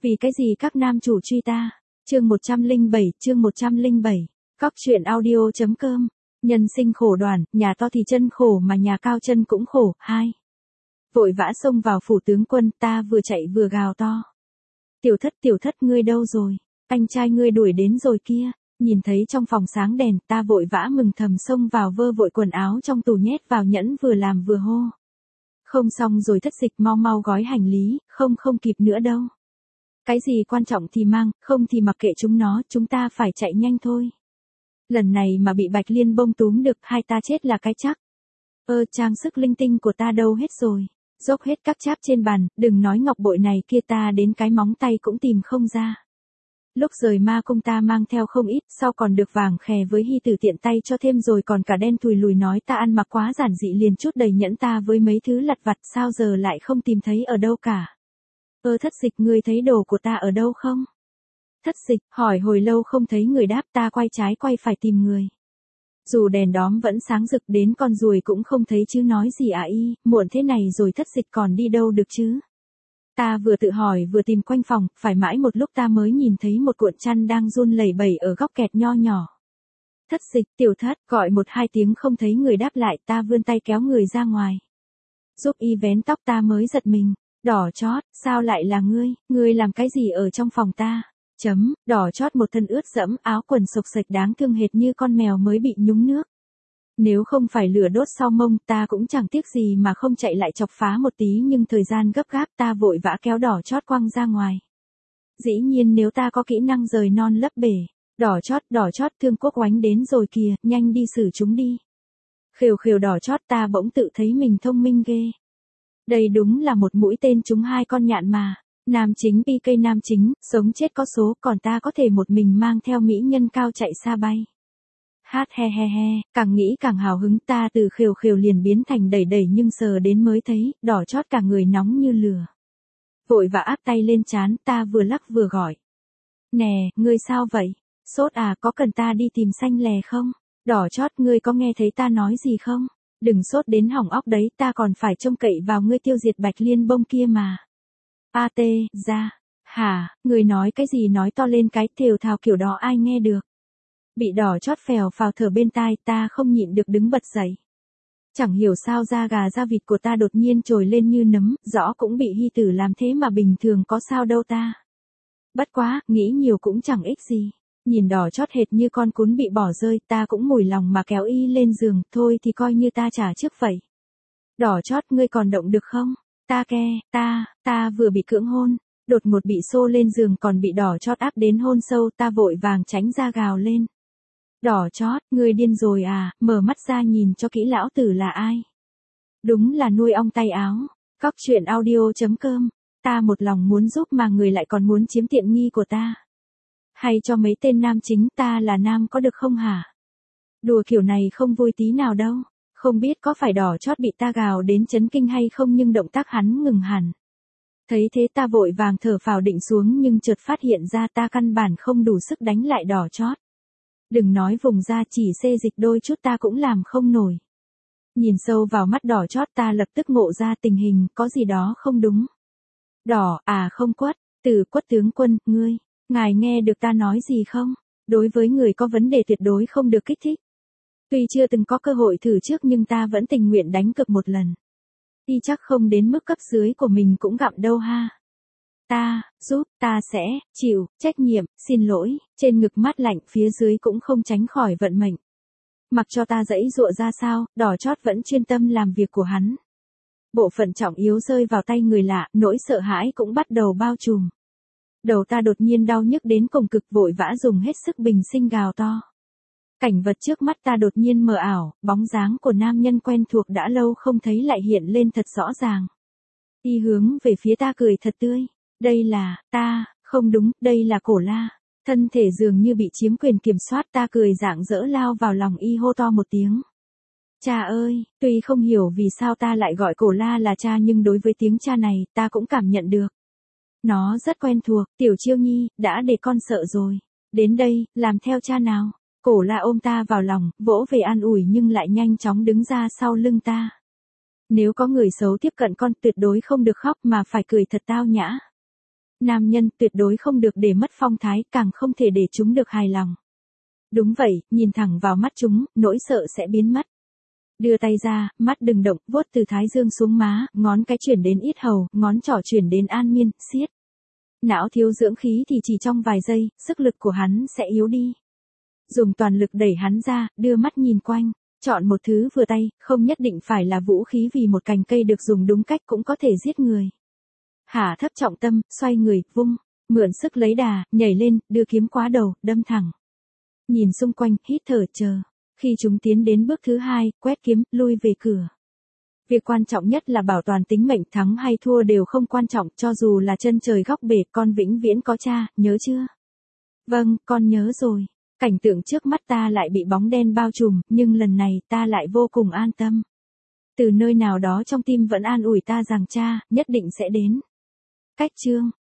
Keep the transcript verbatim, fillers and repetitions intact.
Vì cái gì các nam chủ truy ta? Chương một trăm lẻ bảy, chương một trăm lẻ bảy. Cóc truyện audio.com. Nhân sinh khổ đoàn, nhà to thì chân khổ mà nhà cao chân cũng khổ. Hai. Vội vã xông vào phủ tướng quân, ta vừa chạy vừa gào to. Tiểu thất tiểu thất ngươi đâu rồi? Anh trai ngươi đuổi đến rồi kia. Nhìn thấy trong phòng sáng đèn, ta vội vã mừng thầm xông vào vơ vội quần áo trong tủ nhét vào nhẫn vừa làm vừa hô. Không xong rồi Thất Dịch, mau mau gói hành lý, không không kịp nữa đâu. Cái gì quan trọng thì mang, không thì mặc kệ chúng nó, chúng ta phải chạy nhanh thôi. Lần này mà bị Bạch Liên bông túm được, hai ta chết là cái chắc. Ơ, trang sức linh tinh của ta đâu hết rồi? Dốc hết các cháp trên bàn, đừng nói ngọc bội này kia, ta đến cái móng tay cũng tìm không ra. Lúc rời ma cung ta mang theo không ít, sau còn được vàng khè với hy tử tiện tay cho thêm, rồi còn cả đen thùi lùi nói ta ăn mặc quá giản dị liền chút đầy nhẫn ta với mấy thứ lặt vặt, sao giờ lại không tìm thấy ở đâu cả. Ơ Thất Dịch, ngươi thấy đồ của ta ở đâu không? Thất Dịch, hỏi hồi lâu không thấy người đáp, ta quay trái quay phải tìm người. Dù đèn đóm vẫn sáng rực, đến con ruồi cũng không thấy chứ nói gì à y, muộn thế này rồi Thất Dịch còn đi đâu được chứ? Ta vừa tự hỏi vừa tìm quanh phòng, phải mãi một lúc ta mới nhìn thấy một cuộn chăn đang run lẩy bẩy ở góc kẹt nho nhỏ. Thất Dịch, tiểu thất, gọi một hai tiếng không thấy người đáp lại, ta vươn tay kéo người ra ngoài. Giúp y vén tóc, ta mới giật mình. Đỏ chót, sao lại là ngươi, ngươi làm cái gì ở trong phòng ta? Chấm, đỏ chót một thân ướt dẫm, áo quần xộc xệch đáng thương hệt như con mèo mới bị nhúng nước. Nếu không phải lửa đốt sau mông, ta cũng chẳng tiếc gì mà không chạy lại chọc phá một tí, nhưng thời gian gấp gáp ta vội vã kéo đỏ chót quăng ra ngoài. Dĩ nhiên nếu ta có kỹ năng rời non lấp bể. Đỏ chót, đỏ chót, Thương Quốc oánh đến rồi kìa, nhanh đi xử chúng đi. Khều khều đỏ chót, ta bỗng tự thấy mình thông minh ghê. Đây đúng là một mũi tên trúng hai con nhạn mà. Nam chính pê ca nam chính, sống chết có số, còn ta có thể một mình mang theo mỹ nhân cao chạy xa bay. Hát he he he, càng nghĩ càng hào hứng, ta từ khều khều liền biến thành đẩy đẩy, nhưng sờ đến mới thấy, đỏ chót cả người nóng như lửa. Vội vã áp tay lên trán, ta vừa lắc vừa gọi. Nè, ngươi sao vậy? Sốt à, có cần ta đi tìm xanh lè không? Đỏ chót, ngươi có nghe thấy ta nói gì không? Đừng sốt đến hỏng óc đấy, ta còn phải trông cậy vào ngươi tiêu diệt Bạch Liên bông kia mà. A tê, ra. Hả, người nói cái gì nói to lên cái, thều thào kiểu đó ai nghe được. Bị đỏ chót phèo phào thở bên tai, ta không nhịn được đứng bật dậy. Chẳng hiểu sao da gà da vịt của ta đột nhiên trồi lên như nấm, rõ cũng bị hy tử làm thế mà bình thường có sao đâu ta. Bất quá, nghĩ nhiều cũng chẳng ích gì. Nhìn đỏ chót hệt như con cún bị bỏ rơi, ta cũng mủi lòng mà kéo y lên giường, thôi thì coi như ta trả trước vậy. Đỏ chót, ngươi còn động được không? Ta ke, ta, ta vừa bị cưỡng hôn, đột ngột bị xô lên giường còn bị đỏ chót áp đến hôn sâu, ta vội vàng tránh ra gào lên. Đỏ chót, ngươi điên rồi à, mở mắt ra nhìn cho kỹ lão tử là ai. Đúng là nuôi ong tay áo. Cóc truyện audio.com. Ta một lòng muốn giúp mà người lại còn muốn chiếm tiện nghi của ta. Hay cho mấy tên nam chính, ta là nam có được không hả? Đùa kiểu này không vui tí nào đâu. Không biết có phải đỏ chót bị ta gào đến chấn kinh hay không, nhưng động tác hắn ngừng hẳn. Thấy thế ta vội vàng thở phào định xuống, nhưng chợt phát hiện ra ta căn bản không đủ sức đánh lại đỏ chót. Đừng nói vùng ra, chỉ xê dịch đôi chút ta cũng làm không nổi. Nhìn sâu vào mắt đỏ chót, ta lập tức ngộ ra tình hình có gì đó không đúng. Đỏ, à không Quất, từ Quất tướng quân, ngươi, ngài nghe được ta nói gì không? Đối với người có vấn đề tuyệt đối không được kích thích. Tuy chưa từng có cơ hội thử trước nhưng ta vẫn tình nguyện đánh cược một lần. Y chắc không đến mức cấp dưới của mình cũng gặm đâu ha. Ta, giúp, ta sẽ, chịu, trách nhiệm, xin lỗi, trên ngực mát lạnh, phía dưới cũng không tránh khỏi vận mệnh. Mặc cho ta dãy dụa ra sao, đỏ chót vẫn chuyên tâm làm việc của hắn. Bộ phận trọng yếu rơi vào tay người lạ, nỗi sợ hãi cũng bắt đầu bao trùm. Đầu ta đột nhiên đau nhức đến cùng cực, vội vã dùng hết sức bình sinh gào to. Cảnh vật trước mắt ta đột nhiên mờ ảo, bóng dáng của nam nhân quen thuộc đã lâu không thấy lại hiện lên thật rõ ràng. Y hướng về phía ta cười thật tươi. Đây là, ta, không đúng, đây là Cổ La. Thân thể dường như bị chiếm quyền kiểm soát, ta cười rạng rỡ lao vào lòng y hô to một tiếng. Cha ơi, tuy không hiểu vì sao ta lại gọi Cổ La là cha, nhưng đối với tiếng cha này, ta cũng cảm nhận được. Nó rất quen thuộc, Tiểu Chiêu Nhi, đã để con sợ rồi. Đến đây, làm theo cha nào. Cổ La ôm ta vào lòng, vỗ về an ủi nhưng lại nhanh chóng đứng ra sau lưng ta. Nếu có người xấu tiếp cận con tuyệt đối không được khóc mà phải cười thật tao nhã. Nam nhân tuyệt đối không được để mất phong thái, càng không thể để chúng được hài lòng. Đúng vậy, nhìn thẳng vào mắt chúng, nỗi sợ sẽ biến mất. Đưa tay ra, mắt đừng động, vuốt từ thái dương xuống má, ngón cái chuyển đến yết hầu, ngón trỏ chuyển đến an miên, siết. Não thiếu dưỡng khí thì chỉ trong vài giây, sức lực của hắn sẽ yếu đi. Dùng toàn lực đẩy hắn ra, đưa mắt nhìn quanh. Chọn một thứ vừa tay, không nhất định phải là vũ khí vì một cành cây được dùng đúng cách cũng có thể giết người. Hạ thấp trọng tâm, xoay người, vung, mượn sức lấy đà, nhảy lên, đưa kiếm quá đầu, đâm thẳng. Nhìn xung quanh, hít thở chờ. Khi chúng tiến đến bước thứ hai, quét kiếm, lui về cửa. Việc quan trọng nhất là bảo toàn tính mệnh, thắng hay thua đều không quan trọng, cho dù là chân trời góc bể, con vĩnh viễn có cha, nhớ chưa? Vâng, con nhớ rồi. Cảnh tượng trước mắt ta lại bị bóng đen bao trùm, nhưng lần này ta lại vô cùng an tâm. Từ nơi nào đó trong tim vẫn an ủi ta rằng cha, nhất định sẽ đến. Cách chương